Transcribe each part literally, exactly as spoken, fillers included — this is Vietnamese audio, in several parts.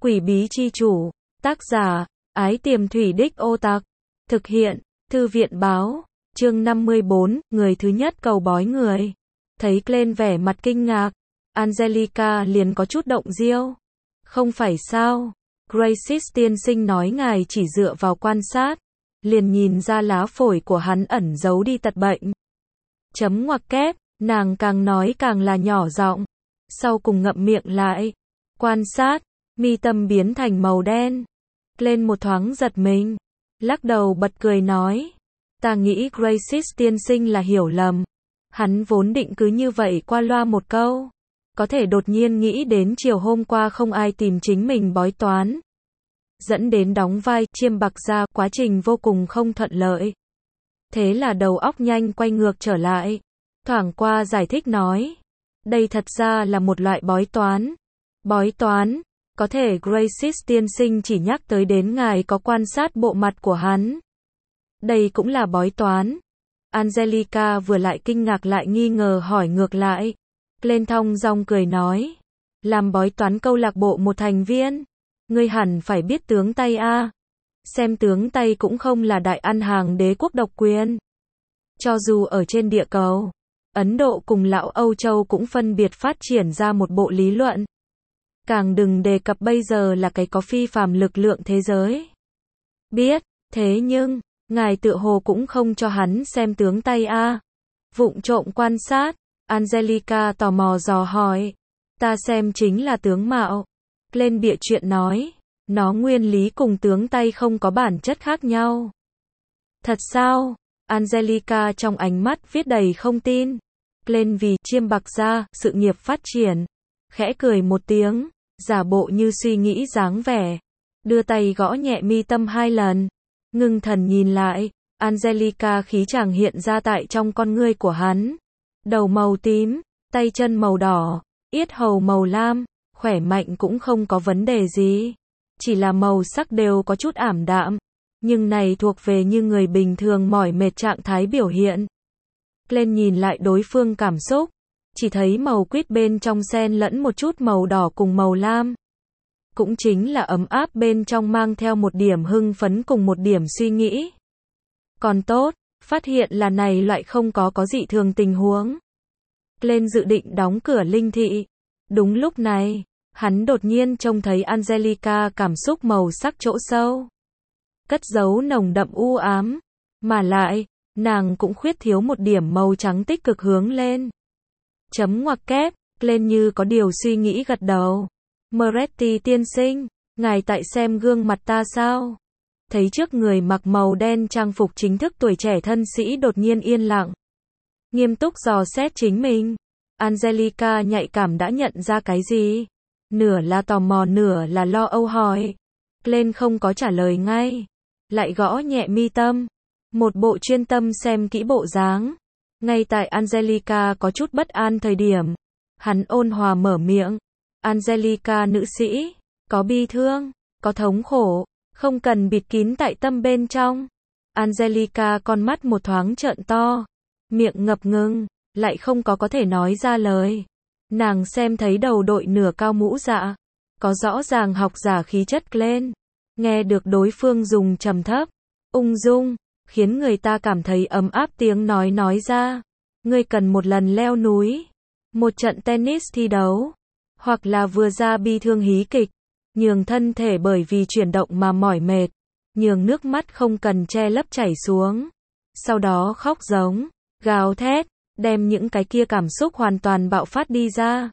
Quỷ bí chi chủ. Tác giả, Ái Tiềm Thủy Đích Ô Tặc. Thực hiện, Thư viện báo. Chương năm mươi bốn, người thứ nhất cầu bói người. Thấy Glenn vẻ mặt kinh ngạc, Angelica liền có chút động diêu. Không phải sao? Gracie tiên sinh nói ngài chỉ dựa vào quan sát, liền nhìn ra lá phổi của hắn ẩn giấu đi tật bệnh. Chấm ngoặc kép, nàng càng nói càng là nhỏ giọng, sau cùng ngậm miệng lại. Quan sát, mi tâm biến thành màu đen. Lên một thoáng giật mình, lắc đầu bật cười nói, ta nghĩ Gracie tiên sinh là hiểu lầm. Hắn vốn định cứ như vậy qua loa một câu, có thể đột nhiên nghĩ đến chiều hôm qua không ai tìm chính mình bói toán, dẫn đến đóng vai chiêm bạc gia, quá trình vô cùng không thuận lợi. Thế là đầu óc nhanh quay ngược trở lại, thoảng qua giải thích nói, đây thật ra là một loại bói toán. Bói toán, có thể Gracie tiên sinh chỉ nhắc tới đến ngài có quan sát bộ mặt của hắn. Đây cũng là bói toán. Angelica vừa lại kinh ngạc lại nghi ngờ hỏi ngược lại. Lên thong dong cười nói, làm bói toán câu lạc bộ một thành viên, ngươi hẳn phải biết tướng Tây a. Xem tướng Tây cũng không là đại ăn hàng đế quốc độc quyền. Cho dù ở trên địa cầu, Ấn Độ cùng lão Âu Châu cũng phân biệt phát triển ra một bộ lý luận. Càng đừng đề cập bây giờ là cái có phi phàm lực lượng thế giới. Biết, thế nhưng, ngài tựa hồ cũng không cho hắn xem tướng Tây a. Vụng trộm quan sát, Angelica tò mò dò hỏi, ta xem chính là tướng mạo. Lên bịa chuyện nói, nó nguyên lý cùng tướng Tây không có bản chất khác nhau. Thật sao? Angelica trong ánh mắt viết đầy không tin. Lên vì chiêm bạc gia, sự nghiệp phát triển, khẽ cười một tiếng, giả bộ như suy nghĩ dáng vẻ, đưa tay gõ nhẹ mi tâm hai lần, ngưng thần nhìn lại, Angelica khí chàng hiện ra tại trong con ngươi của hắn. Đầu màu tím, tay chân màu đỏ, yết hầu màu lam, khỏe mạnh cũng không có vấn đề gì, chỉ là màu sắc đều có chút ảm đạm, nhưng này thuộc về như người bình thường mỏi mệt trạng thái biểu hiện. Lên nhìn lại đối phương cảm xúc, chỉ thấy màu quýt bên trong xen lẫn một chút màu đỏ cùng màu lam. Cũng chính là ấm áp bên trong mang theo một điểm hưng phấn cùng một điểm suy nghĩ. Còn tốt, phát hiện là này loại không có có dị thường tình huống. Lên dự định đóng cửa linh thị. Đúng lúc này, hắn đột nhiên trông thấy Angelica cảm xúc màu sắc chỗ sâu, cất giấu nồng đậm u ám, mà lại, nàng cũng khuyết thiếu một điểm màu trắng tích cực hướng lên. Chấm ngoặc kép, lên như có điều suy nghĩ gật đầu. Moretti tiên sinh, ngài tại xem gương mặt ta sao? Thấy trước người mặc màu đen trang phục chính thức tuổi trẻ thân sĩ đột nhiên yên lặng, nghiêm túc dò xét chính mình. Angelica nhạy cảm đã nhận ra cái gì, nửa là tò mò nửa là lo âu hỏi. Lên không có trả lời ngay, lại gõ nhẹ mi tâm, một bộ chuyên tâm xem kỹ bộ dáng. Ngay tại Angelica có chút bất an thời điểm, hắn ôn hòa mở miệng, Angelica nữ sĩ, có bi thương, có thống khổ, không cần bịt kín tại tâm bên trong. Angelica con mắt một thoáng trợn to, miệng ngập ngừng, lại không có có thể nói ra lời. Nàng xem thấy đầu đội nửa cao mũ dạ, có rõ ràng học giả khí chất lên, nghe được đối phương dùng trầm thấp, ung dung, khiến người ta cảm thấy ấm áp tiếng nói nói ra, ngươi cần một lần leo núi, một trận tennis thi đấu, hoặc là vừa ra bi thương hí kịch, nhường thân thể bởi vì chuyển động mà mỏi mệt, nhường nước mắt không cần che lấp chảy xuống, sau đó khóc giống, gào thét, đem những cái kia cảm xúc hoàn toàn bạo phát đi ra.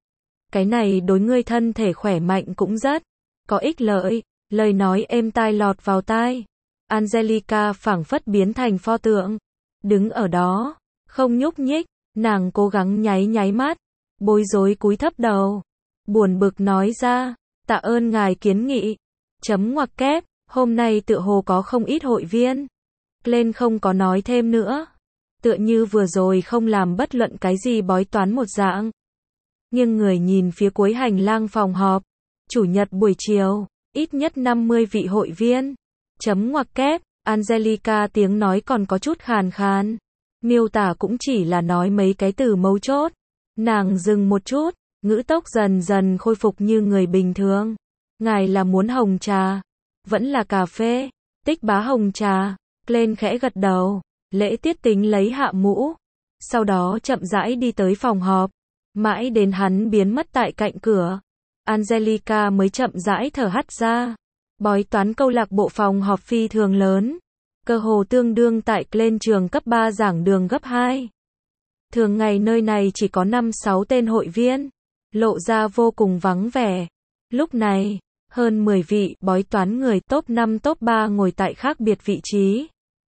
Cái này đối ngươi thân thể khỏe mạnh cũng rất có ích lợi. Lời nói êm tai lọt vào tai, Angelica phảng phất biến thành pho tượng, đứng ở đó, không nhúc nhích. Nàng cố gắng nháy nháy mắt, bối rối cúi thấp đầu, buồn bực nói ra, tạ ơn ngài kiến nghị. Chấm ngoặc kép, hôm nay tựa hồ có không ít hội viên. Lên không có nói thêm nữa, tựa như vừa rồi không làm bất luận cái gì bói toán một dạng. Nhưng người nhìn phía cuối hành lang phòng họp, chủ nhật buổi chiều, ít nhất năm mươi vị hội viên. Chấm ngoặc kép, Angelica tiếng nói còn có chút khàn khàn. Miêu tả cũng chỉ là nói mấy cái từ mấu chốt. Nàng dừng một chút, ngữ tốc dần dần khôi phục như người bình thường. Ngài là muốn hồng trà? Vẫn là cà phê? Tích Bá hồng trà. Glenn khẽ gật đầu. Lễ Tiết Tính lấy hạ mũ. Sau đó chậm rãi đi tới phòng họp. Mãi đến hắn biến mất tại cạnh cửa. Angelica mới chậm rãi thở hắt ra. Bói toán câu lạc bộ phòng họp phi thường lớn. Cơ hồ tương đương tại Glenn trường cấp ba giảng đường gấp hai. Thường ngày nơi này chỉ có năm sáu tên hội viên. Lộ ra vô cùng vắng vẻ. Lúc này, hơn mười vị bói toán người top năm top ba ngồi tại khác biệt vị trí.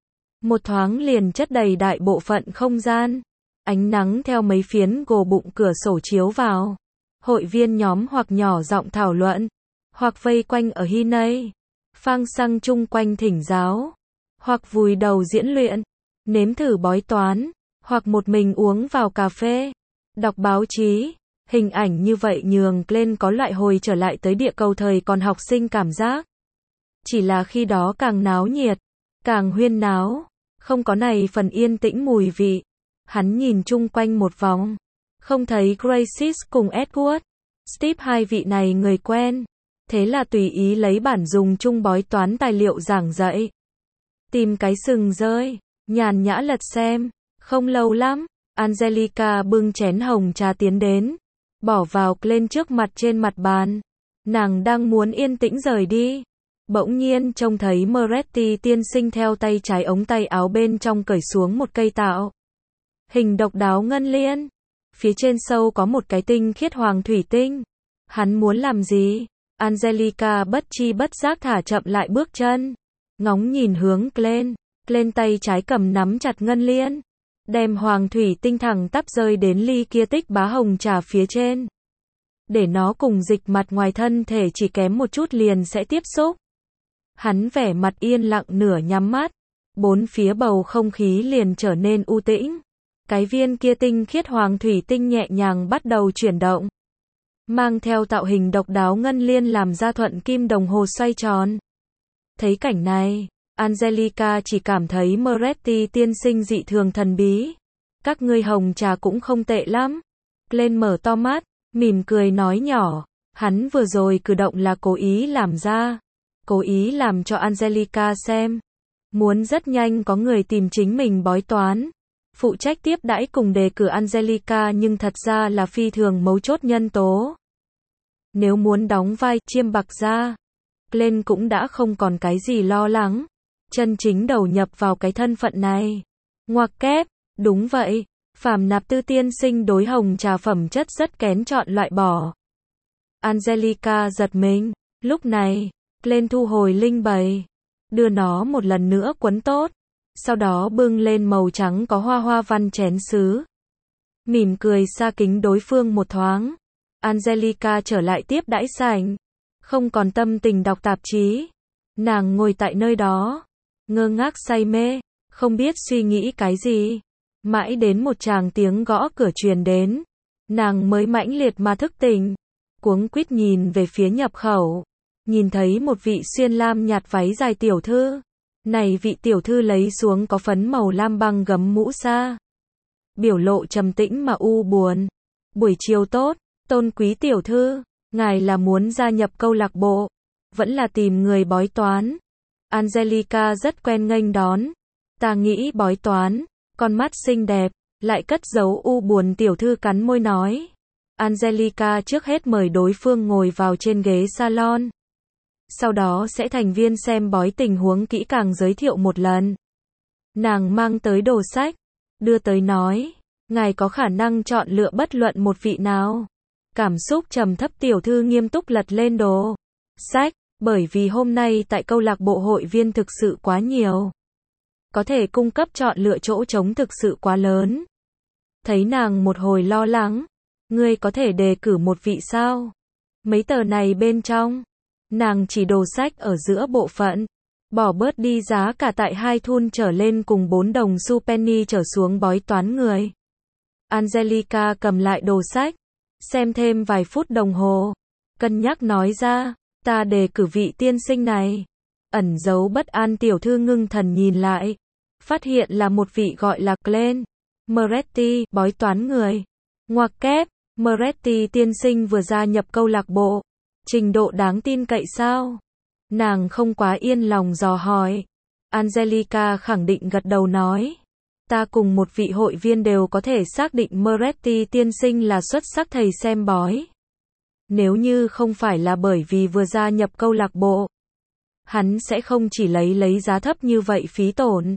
Một thoáng liền chất đầy đại bộ phận không gian. Ánh nắng theo mấy phiến gỗ bụng cửa sổ chiếu vào. Hội viên nhóm hoặc nhỏ giọng thảo luận, hoặc vây quanh ở hy nây, phang xăng chung quanh thỉnh giáo, hoặc vùi đầu diễn luyện, nếm thử bói toán, hoặc một mình uống vào cà phê, đọc báo chí. Hình ảnh như vậy nhường Glenn có loại hồi trở lại tới địa cầu thời còn học sinh cảm giác. Chỉ là khi đó càng náo nhiệt, càng huyên náo, không có này phần yên tĩnh mùi vị. Hắn nhìn chung quanh một vòng, không thấy Gracie cùng Edward, Steve hai vị này người quen. Thế là tùy ý lấy bản dùng chung bói toán tài liệu giảng dạy. Tìm cái sừng rơi, nhàn nhã lật xem. Không lâu lắm, Angelica bưng chén hồng trà tiến đến, bỏ vào lên trước mặt trên mặt bàn. Nàng đang muốn yên tĩnh rời đi. Bỗng nhiên trông thấy Moretti tiên sinh theo tay trái ống tay áo bên trong cởi xuống một cây tạo hình độc đáo ngân liên. Phía trên sâu có một cái tinh khiết hoàng thủy tinh. Hắn muốn làm gì? Angelica bất chi bất giác thả chậm lại bước chân. Ngóng nhìn hướng Glenn. Glenn tay trái cầm nắm chặt ngân liên. Đem hoàng thủy tinh thẳng tắp rơi đến ly kia Tích Bá hồng trà phía trên. Để nó cùng dịch mặt ngoài thân thể chỉ kém một chút liền sẽ tiếp xúc. Hắn vẻ mặt yên lặng nửa nhắm mắt. Bốn phía bầu không khí liền trở nên u tĩnh. Cái viên kia tinh khiết hoàng thủy tinh nhẹ nhàng bắt đầu chuyển động. Mang theo tạo hình độc đáo ngân liên làm ra thuận kim đồng hồ xoay tròn. Thấy cảnh này, Angelica chỉ cảm thấy Moretti tiên sinh dị thường thần bí. Các ngươi hồng trà cũng không tệ lắm. Glenn mở to mắt, mỉm cười nói nhỏ. Hắn vừa rồi cử động là cố ý làm ra. Cố ý làm cho Angelica xem. Muốn rất nhanh có người tìm chính mình bói toán. Phụ trách tiếp đãi cùng đề cử Angelica nhưng thật ra là phi thường mấu chốt nhân tố. Nếu muốn đóng vai chiêm bạc ra, Glenn cũng đã không còn cái gì lo lắng. Chân chính đầu nhập vào cái thân phận này. Ngoặc kép, đúng vậy, Phàm Nạp Tư tiên sinh đối hồng trà phẩm chất rất kén chọn loại bỏ. Angelica giật mình, lúc này, Glenn thu hồi linh bày, đưa nó một lần nữa quấn tốt. Sau đó bưng lên màu trắng có hoa hoa văn chén sứ. Mỉm cười xa kính đối phương một thoáng. Angelica trở lại tiếp đãi sảnh. Không còn tâm tình đọc tạp chí. Nàng ngồi tại nơi đó. Ngơ ngác say mê. Không biết suy nghĩ cái gì. Mãi đến một tràng tiếng gõ cửa truyền đến. Nàng mới mãnh liệt mà thức tỉnh. Cuống quýt nhìn về phía nhập khẩu. Nhìn thấy một vị xuyên lam nhạt váy dài tiểu thư. Này vị tiểu thư lấy xuống có phấn màu lam băng gấm mũ sa. Biểu lộ trầm tĩnh mà u buồn. Buổi chiều tốt, tôn quý tiểu thư, ngài là muốn gia nhập câu lạc bộ, vẫn là tìm người bói toán. Angelica rất quen nghênh đón. Ta nghĩ bói toán, con mắt xinh đẹp, lại cất giấu u buồn tiểu thư cắn môi nói. Angelica trước hết mời đối phương ngồi vào trên ghế salon. Sau đó sẽ thành viên xem bói tình huống kỹ càng giới thiệu một lần. Nàng mang tới đồ sách, đưa tới nói, ngài có khả năng chọn lựa bất luận một vị nào. Cảm xúc trầm thấp tiểu thư nghiêm túc lật lên đồ sách, bởi vì hôm nay tại câu lạc bộ hội viên thực sự quá nhiều. Có thể cung cấp chọn lựa chỗ trống thực sự quá lớn. Thấy nàng một hồi lo lắng, ngươi có thể đề cử một vị sao? Mấy tờ này bên trong. Nàng chỉ đồ sách ở giữa bộ phận, bỏ bớt đi giá cả tại hai thun trở lên cùng bốn đồng xu penny trở xuống bói toán người. Angelica cầm lại đồ sách, xem thêm vài phút đồng hồ, cân nhắc nói ra, ta đề cử vị tiên sinh này. Ẩn giấu bất an tiểu thư ngưng thần nhìn lại, phát hiện là một vị gọi là Glenn Moretti, bói toán người. Ngoặc kép, Moretti tiên sinh vừa gia nhập câu lạc bộ. Trình độ đáng tin cậy sao? Nàng không quá yên lòng dò hỏi. Angelica khẳng định gật đầu nói. Ta cùng một vị hội viên đều có thể xác định Moretti tiên sinh là xuất sắc thầy xem bói. Nếu như không phải là bởi vì vừa gia nhập câu lạc bộ, hắn sẽ không chỉ lấy lấy giá thấp như vậy phí tổn.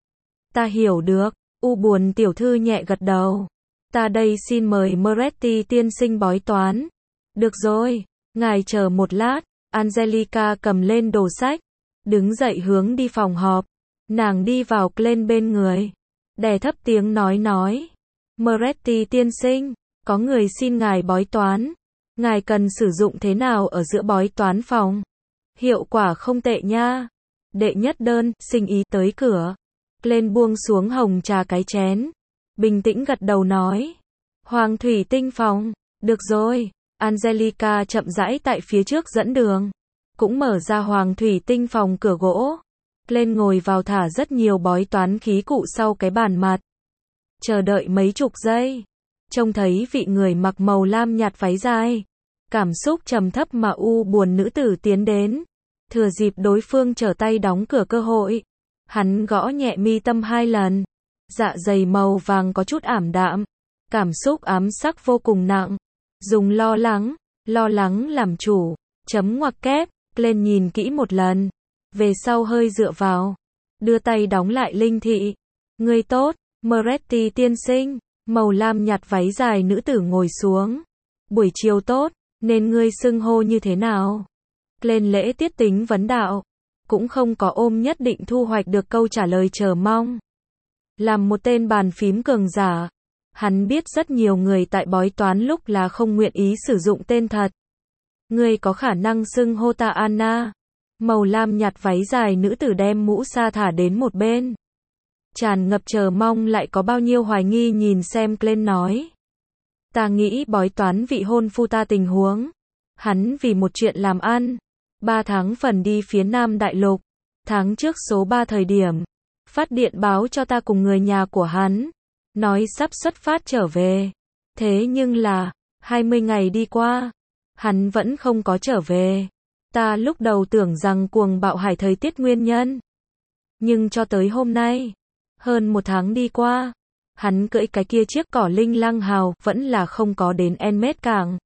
Ta hiểu được, U Buồn tiểu thư nhẹ gật đầu. Ta đây xin mời Moretti tiên sinh bói toán. Được rồi, ngài chờ một lát. Angelica cầm lên đồ sách, đứng dậy hướng đi phòng họp. Nàng đi vào Glenn bên người, đè thấp tiếng nói nói. Moretti tiên sinh, có người xin ngài bói toán. Ngài cần sử dụng thế nào ở giữa bói toán phòng? Hiệu quả không tệ nha. Đệ nhất đơn, sinh ý tới cửa. Glenn buông xuống hồng trà cái chén, bình tĩnh gật đầu nói. Hoàng thủy tinh phòng, được rồi. Angelica chậm rãi tại phía trước dẫn đường, cũng mở ra hoàng thủy tinh phòng cửa gỗ. Glenn ngồi vào thả rất nhiều bói toán khí cụ sau cái bàn mặt. Chờ đợi mấy chục giây, trông thấy vị người mặc màu lam nhạt váy dài, cảm xúc trầm thấp mà u buồn nữ tử tiến đến. Thừa dịp đối phương trở tay đóng cửa cơ hội, hắn gõ nhẹ mi tâm hai lần. Dạ dày màu vàng có chút ảm đạm, cảm xúc ám sắc vô cùng nặng. Dùng lo lắng, lo lắng làm chủ, chấm ngoặc kép. Glenn nhìn kỹ một lần, về sau hơi dựa vào, đưa tay đóng lại linh thị. Ngươi tốt, Moretti tiên sinh. Màu lam nhạt váy dài nữ tử ngồi xuống. Buổi chiều tốt, nên ngươi xưng hô như thế nào? Glenn lễ tiết tính vấn đạo, cũng không có ôm nhất định thu hoạch được câu trả lời chờ mong. Làm một tên bàn phím cường giả, hắn biết rất nhiều người tại bói toán lúc là không nguyện ý sử dụng tên thật. Ngươi có khả năng xưng hô ta Anna. Màu lam nhạt váy dài nữ tử đem mũ sa thả đến một bên, tràn ngập chờ mong lại có bao nhiêu hoài nghi nhìn xem Glenn nói. Ta nghĩ bói toán vị hôn phu ta tình huống. Hắn vì một chuyện làm ăn, ba tháng phần đi phía Nam Đại Lục. Tháng trước số ba thời điểm, phát điện báo cho ta cùng người nhà của hắn, nói sắp xuất phát trở về. Thế nhưng là, hai mươi ngày đi qua, hắn vẫn không có trở về. Ta lúc đầu tưởng rằng cuồng bạo hải thời tiết nguyên nhân. Nhưng cho tới hôm nay, hơn một tháng đi qua, hắn cưỡi cái kia chiếc cỏ linh lăng hào vẫn là không có đến Enmed cảng.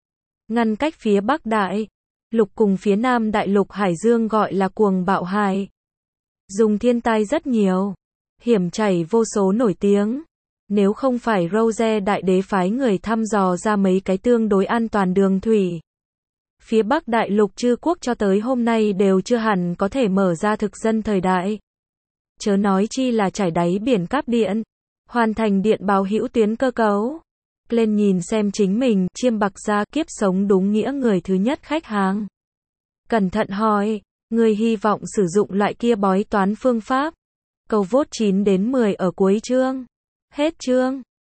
Ngăn cách phía Bắc Đại Lục cùng phía Nam Đại Lục Hải Dương gọi là cuồng bạo hải. Dùng thiên tai rất nhiều, hiểm chảy vô số nổi tiếng. Nếu không phải Rose đại đế phái người thăm dò ra mấy cái tương đối an toàn đường thủy, phía Bắc Đại Lục chư quốc cho tới hôm nay đều chưa hẳn có thể mở ra thực dân thời đại. Chớ nói chi là trải đáy biển cáp điện, hoàn thành điện báo hữu tuyến cơ cấu. Glenn nhìn xem chính mình, chiêm bạc gia kiếp sống đúng nghĩa người thứ nhất khách hàng. Cẩn thận hỏi, người hy vọng sử dụng loại kia bói toán phương pháp. Câu vote chín đến mười ở cuối chương. Hết chương.